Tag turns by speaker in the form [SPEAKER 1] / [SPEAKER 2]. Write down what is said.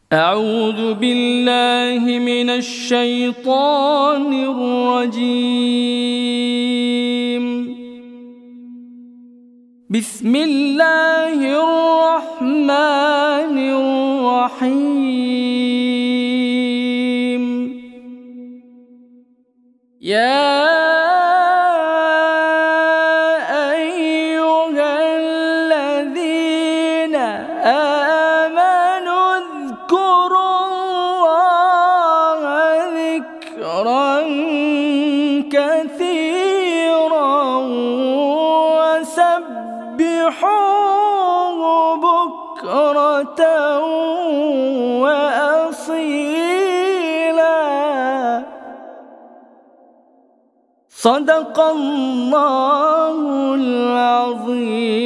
[SPEAKER 1] أعوذ بالله من الشيطان الرجيم. بسم الله الرحمن الرحيم. يا أيها الذين آمنوا اذكروا الله ذكرا كثيرا وسبحوه بكرة وأصيلا. صدق الله العظيم.